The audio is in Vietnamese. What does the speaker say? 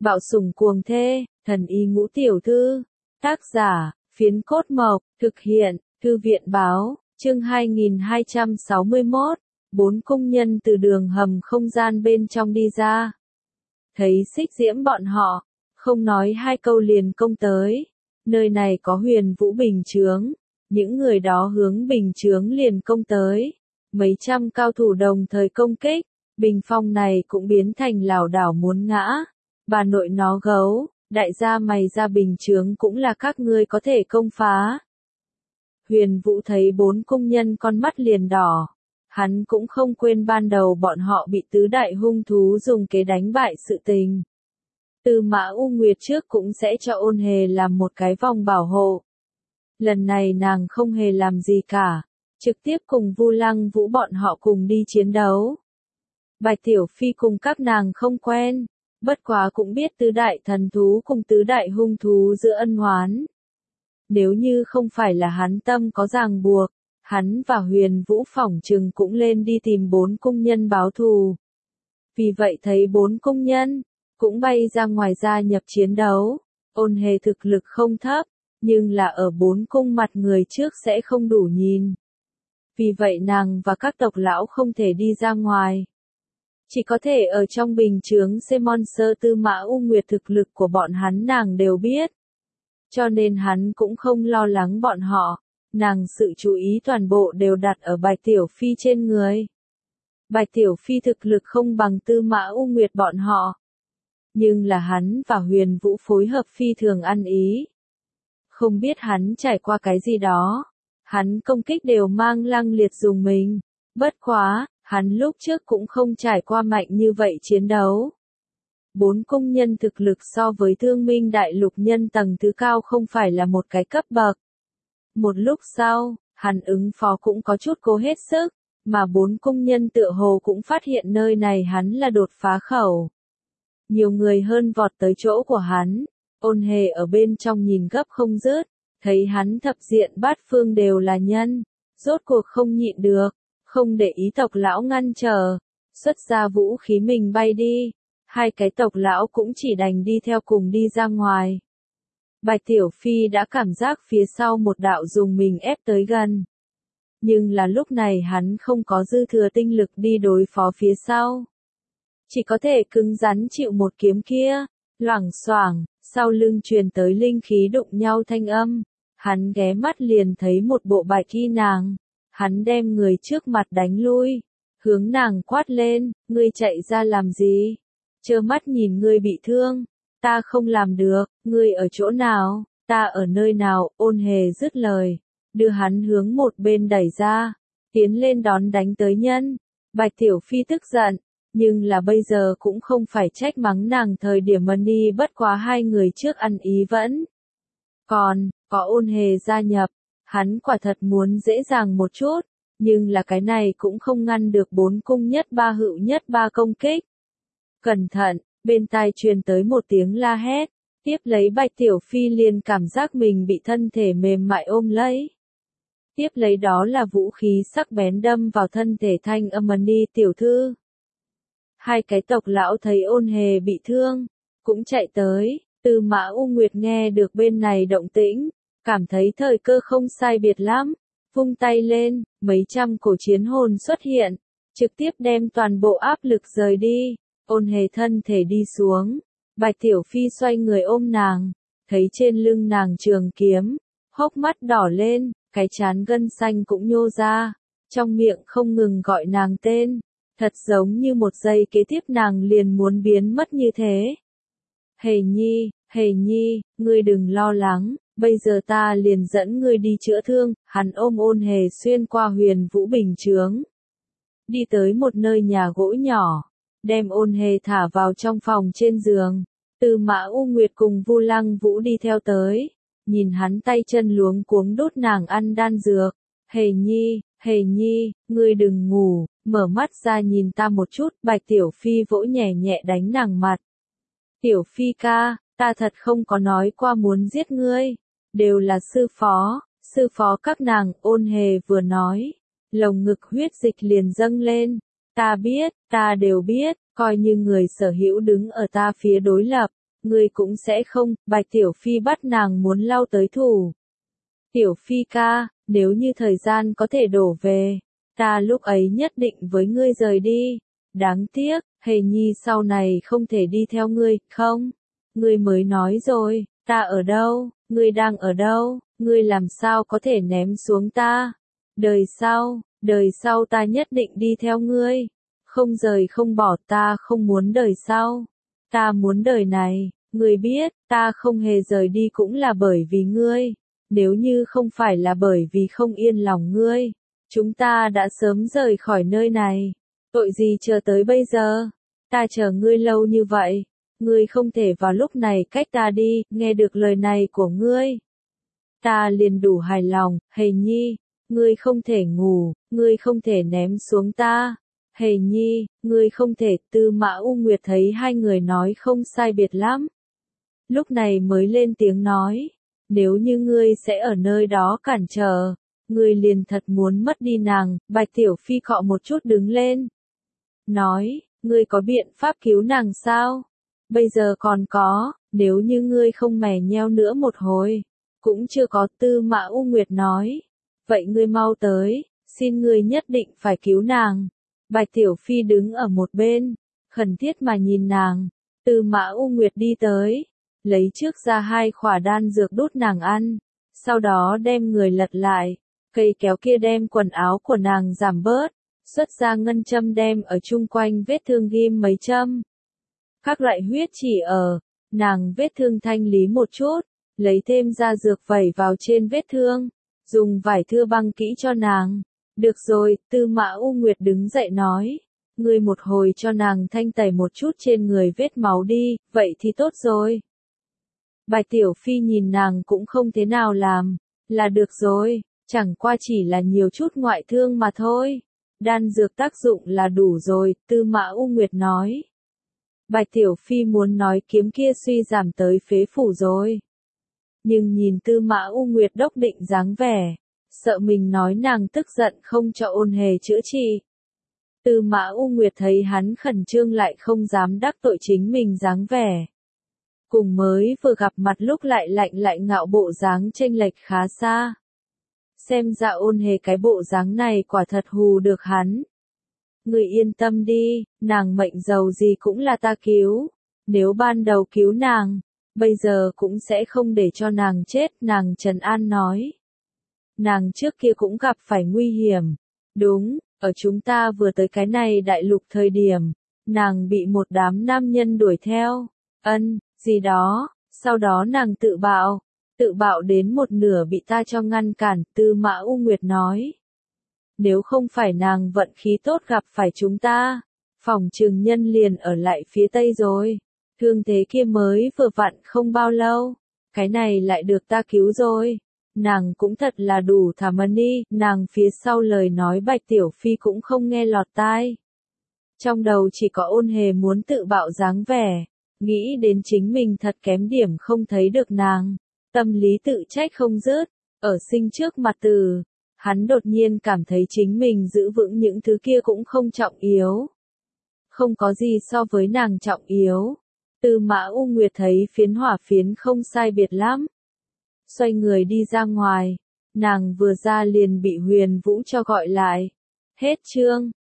Bạo sủng cuồng thê, thần y ngũ tiểu thư. Tác giả, Phiến Cốt Mộc, thực hiện, Thư viện báo, chương 2261, 4 công nhân từ đường hầm không gian bên trong đi ra. Thấy Xích Diễm bọn họ, không nói hai câu liền công tới. Nơi này có Huyền Vũ bình chướng, những người đó hướng bình chướng liền công tới. Mấy trăm cao thủ đồng thời công kích, bình phong này cũng biến thành lảo đảo muốn ngã. Bà nội nó gấu, đại gia mày ra bình chướng cũng là các ngươi có thể công phá. Huyền Vũ thấy 4 công nhân con mắt liền đỏ. Hắn cũng không quên ban đầu bọn họ bị tứ đại hung thú dùng kế đánh bại sự tình. Tư Mã U Nguyệt trước cũng sẽ cho Ôn Hề làm một cái vòng bảo hộ. Lần này nàng không hề làm gì cả, trực tiếp cùng Vu Lăng Vũ bọn họ cùng đi chiến đấu. Bạch Tiểu Phi cùng các nàng không quen, bất quá cũng biết tứ đại thần thú cùng tứ đại hung thú giữa ân oán. Nếu như không phải là hắn tâm có ràng buộc, hắn và Huyền Vũ phỏng chừng cũng lên đi tìm 4 công nhân báo thù. Vì vậy thấy 4 công nhân cũng bay ra ngoài gia nhập chiến đấu. Ôn Hề thực lực không thấp, nhưng là ở 4 cung mặt người trước sẽ không đủ nhìn. Vì vậy nàng và các tộc lão không thể đi ra ngoài. Chỉ có thể ở trong bình chướng Monster. Tư Mã U Nguyệt thực lực của bọn hắn nàng đều biết. Cho nên hắn cũng không lo lắng bọn họ, nàng sự chú ý toàn bộ đều đặt ở Bạch Tiểu Phi trên người. Bạch Tiểu Phi thực lực không bằng Tư Mã U Nguyệt bọn họ. Nhưng là hắn và Huyền Vũ phối hợp phi thường ăn ý. Không biết hắn trải qua cái gì đó. Hắn công kích đều mang lăng liệt dùng mình. Bất quá, hắn lúc trước cũng không trải qua mạnh như vậy chiến đấu. 4 công nhân thực lực so với Thương Minh Đại Lục nhân tầng thứ cao không phải là một cái cấp bậc. Một lúc sau, hắn ứng phó cũng có chút cố hết sức, mà 4 công nhân tựa hồ cũng phát hiện nơi này hắn là đột phá khẩu. Nhiều người hơn vọt tới chỗ của hắn, Ôn Hề ở bên trong nhìn gấp không dứt, thấy hắn thập diện bát phương đều là nhân, rốt cuộc không nhịn được, không để ý tộc lão ngăn trở, xuất ra vũ khí mình bay đi, hai cái tộc lão cũng chỉ đành đi theo cùng đi ra ngoài. Bạch Tiểu Phi đã cảm giác phía sau một đạo dùng mình ép tới gần. Nhưng là lúc này hắn không có dư thừa tinh lực đi đối phó phía sau. Chỉ có thể cứng rắn chịu một kiếm kia, loảng xoảng, sau lưng truyền tới linh khí đụng nhau thanh âm. Hắn ghé mắt liền thấy một bộ bạch y nàng. Hắn đem người trước mặt đánh lui, hướng nàng quát lên, ngươi chạy ra làm gì? Trơ mắt nhìn ngươi bị thương, ta không làm được, ngươi ở chỗ nào, ta ở nơi nào? Ôn Hề dứt lời, đưa hắn hướng một bên đẩy ra, tiến lên đón đánh tới nhân. Bạch Tiểu Phi tức giận, nhưng là bây giờ cũng không phải trách mắng nàng thời điểm money, bất quá hai người trước ăn ý vẫn. Còn, có Ôn Hề gia nhập, hắn quả thật muốn dễ dàng một chút, nhưng là cái này cũng không ngăn được 4 cung nhất ba hữu nhất ba công kích. Cẩn thận, bên tai truyền tới một tiếng la hét, tiếp lấy Bạch Tiểu Phi liền cảm giác mình bị thân thể mềm mại ôm lấy. Tiếp lấy đó là vũ khí sắc bén đâm vào thân thể Thanh Âm Money tiểu thư. Hai cái tộc lão thấy Ôn Hề bị thương, cũng chạy tới. Tư Mã U Nguyệt nghe được bên này động tĩnh, cảm thấy thời cơ không sai biệt lắm, vung tay lên, mấy trăm cổ chiến hồn xuất hiện, trực tiếp đem toàn bộ áp lực rời đi. Ôn Hề thân thể đi xuống, Bạch Tiểu Phi xoay người ôm nàng, thấy trên lưng nàng trường kiếm, hốc mắt đỏ lên, cái trán gân xanh cũng nhô ra, trong miệng không ngừng gọi nàng tên, thật giống như một giây kế tiếp nàng liền muốn biến mất như thế. Hề Nhi, ngươi đừng lo lắng, bây giờ ta liền dẫn ngươi đi chữa thương. Hắn ôm Ôn Hề xuyên qua Huyền Vũ bình chướng, đi tới một nơi nhà gỗ nhỏ, đem Ôn Hề thả vào trong phòng trên giường. Tư Mã U Nguyệt cùng Vu Lăng Vũ đi theo tới, nhìn hắn tay chân luống cuống đút nàng ăn đan dược. Hề Nhi, ngươi đừng ngủ, mở mắt ra nhìn ta một chút. Bạch Tiểu Phi vỗ nhẹ nhẹ đánh nàng mặt. Tiểu Phi ca, ta thật không có nói qua muốn giết ngươi, đều là sư phó các nàng. Ôn Hề vừa nói, lồng ngực huyết dịch liền dâng lên. Ta biết, ta đều biết, coi như người sở hữu đứng ở ta phía đối lập, ngươi cũng sẽ không, Bạch Tiểu Phi bắt nàng muốn lao tới thủ. Tiểu Phi ca, nếu như thời gian có thể đổ về, ta lúc ấy nhất định với ngươi rời đi. Đáng tiếc, Hề Nhi sau này không thể đi theo ngươi, không? Ngươi mới nói rồi, ta ở đâu, ngươi đang ở đâu, ngươi làm sao có thể ném xuống ta? Đời sau ta nhất định đi theo ngươi. Không rời không bỏ, ta không muốn đời sau. Ta muốn đời này, ngươi biết, ta không hề rời đi cũng là bởi vì ngươi. Nếu như không phải là bởi vì không yên lòng ngươi, chúng ta đã sớm rời khỏi nơi này. Tội gì chờ tới bây giờ? Ta chờ ngươi lâu như vậy. Ngươi không thể vào lúc này cách ta đi, nghe được lời này của ngươi. Ta liền đủ hài lòng, Hề Nhi, ngươi không thể ngủ, ngươi không thể ném xuống ta. Hề Nhi, ngươi không thể. Tư Mã U Nguyệt thấy hai người nói không sai biệt lắm. Lúc này mới lên tiếng nói, nếu như ngươi sẽ ở nơi đó cản trở, ngươi liền thật muốn mất đi nàng. Bạch Tiểu Phi cọ một chút đứng lên. Nói, ngươi có biện pháp cứu nàng sao? Bây giờ còn có, nếu như ngươi không mè nheo nữa một hồi, cũng chưa có. Tư Mã U Nguyệt nói, vậy ngươi mau tới, xin ngươi nhất định phải cứu nàng. Bạch Tiểu Phi đứng ở một bên, khẩn thiết mà nhìn nàng. Tư Mã U Nguyệt đi tới, lấy trước ra 2 khỏa đan dược đút nàng ăn, sau đó đem người lật lại, cây kéo kia đem quần áo của nàng giảm bớt, xuất ra ngân châm đem ở chung quanh vết thương ghim mấy châm. Các loại huyết chỉ ở, nàng vết thương thanh lý một chút, lấy thêm ra dược vẩy vào trên vết thương, dùng vải thưa băng kỹ cho nàng. Được rồi, Tư Mã U Nguyệt đứng dậy nói, ngươi một hồi cho nàng thanh tẩy một chút trên người vết máu đi, vậy thì tốt rồi. Bạch Tiểu Phi nhìn nàng cũng không thế nào làm, là được rồi, chẳng qua chỉ là nhiều chút ngoại thương mà thôi. Đan dược tác dụng là đủ rồi, Tư Mã U Nguyệt nói. Bạch Tiểu Phi muốn nói kiếm kia suy giảm tới phế phủ rồi. Nhưng nhìn Tư Mã U Nguyệt đốc định dáng vẻ, sợ mình nói nàng tức giận không cho Ôn Hề chữa trị. Tư Mã U Nguyệt thấy hắn khẩn trương lại không dám đắc tội chính mình dáng vẻ. Cùng mới vừa gặp mặt lúc lại lạnh lại ngạo bộ dáng chênh lệch khá xa. Xem ra Ôn Hề cái bộ dáng này quả thật hù được hắn. Người yên tâm đi, nàng mệnh giàu gì cũng là ta cứu. Nếu ban đầu cứu nàng, bây giờ cũng sẽ không để cho nàng chết, nàng trấn an nói. Nàng trước kia cũng gặp phải nguy hiểm. Đúng, ở chúng ta vừa tới cái này đại lục thời điểm, nàng bị một đám nam nhân đuổi theo. Gì đó, sau đó nàng tự bạo đến một nửa bị ta cho ngăn cản. Tư Mã U Nguyệt nói. Nếu không phải nàng vận khí tốt gặp phải chúng ta, phỏng chừng nhân liền ở lại phía tây rồi. Thương thế kia mới vừa vặn không bao lâu, cái này lại được ta cứu rồi. Nàng cũng thật là đủ thả money, nàng phía sau lời nói Bạch Tiểu Phi cũng không nghe lọt tai. Trong đầu chỉ có Ôn Hề muốn tự bạo dáng vẻ, nghĩ đến chính mình thật kém điểm không thấy được nàng, tâm lý tự trách không dứt. Ở sinh trước mặt Từ, hắn đột nhiên cảm thấy chính mình giữ vững những thứ kia cũng không trọng yếu. Không có gì so với nàng trọng yếu. Tư Mã U Nguyệt thấy phiến hỏa phiến không sai biệt lắm. Xoay người đi ra ngoài, nàng vừa ra liền bị Huyền Vũ cho gọi lại. Hết chương.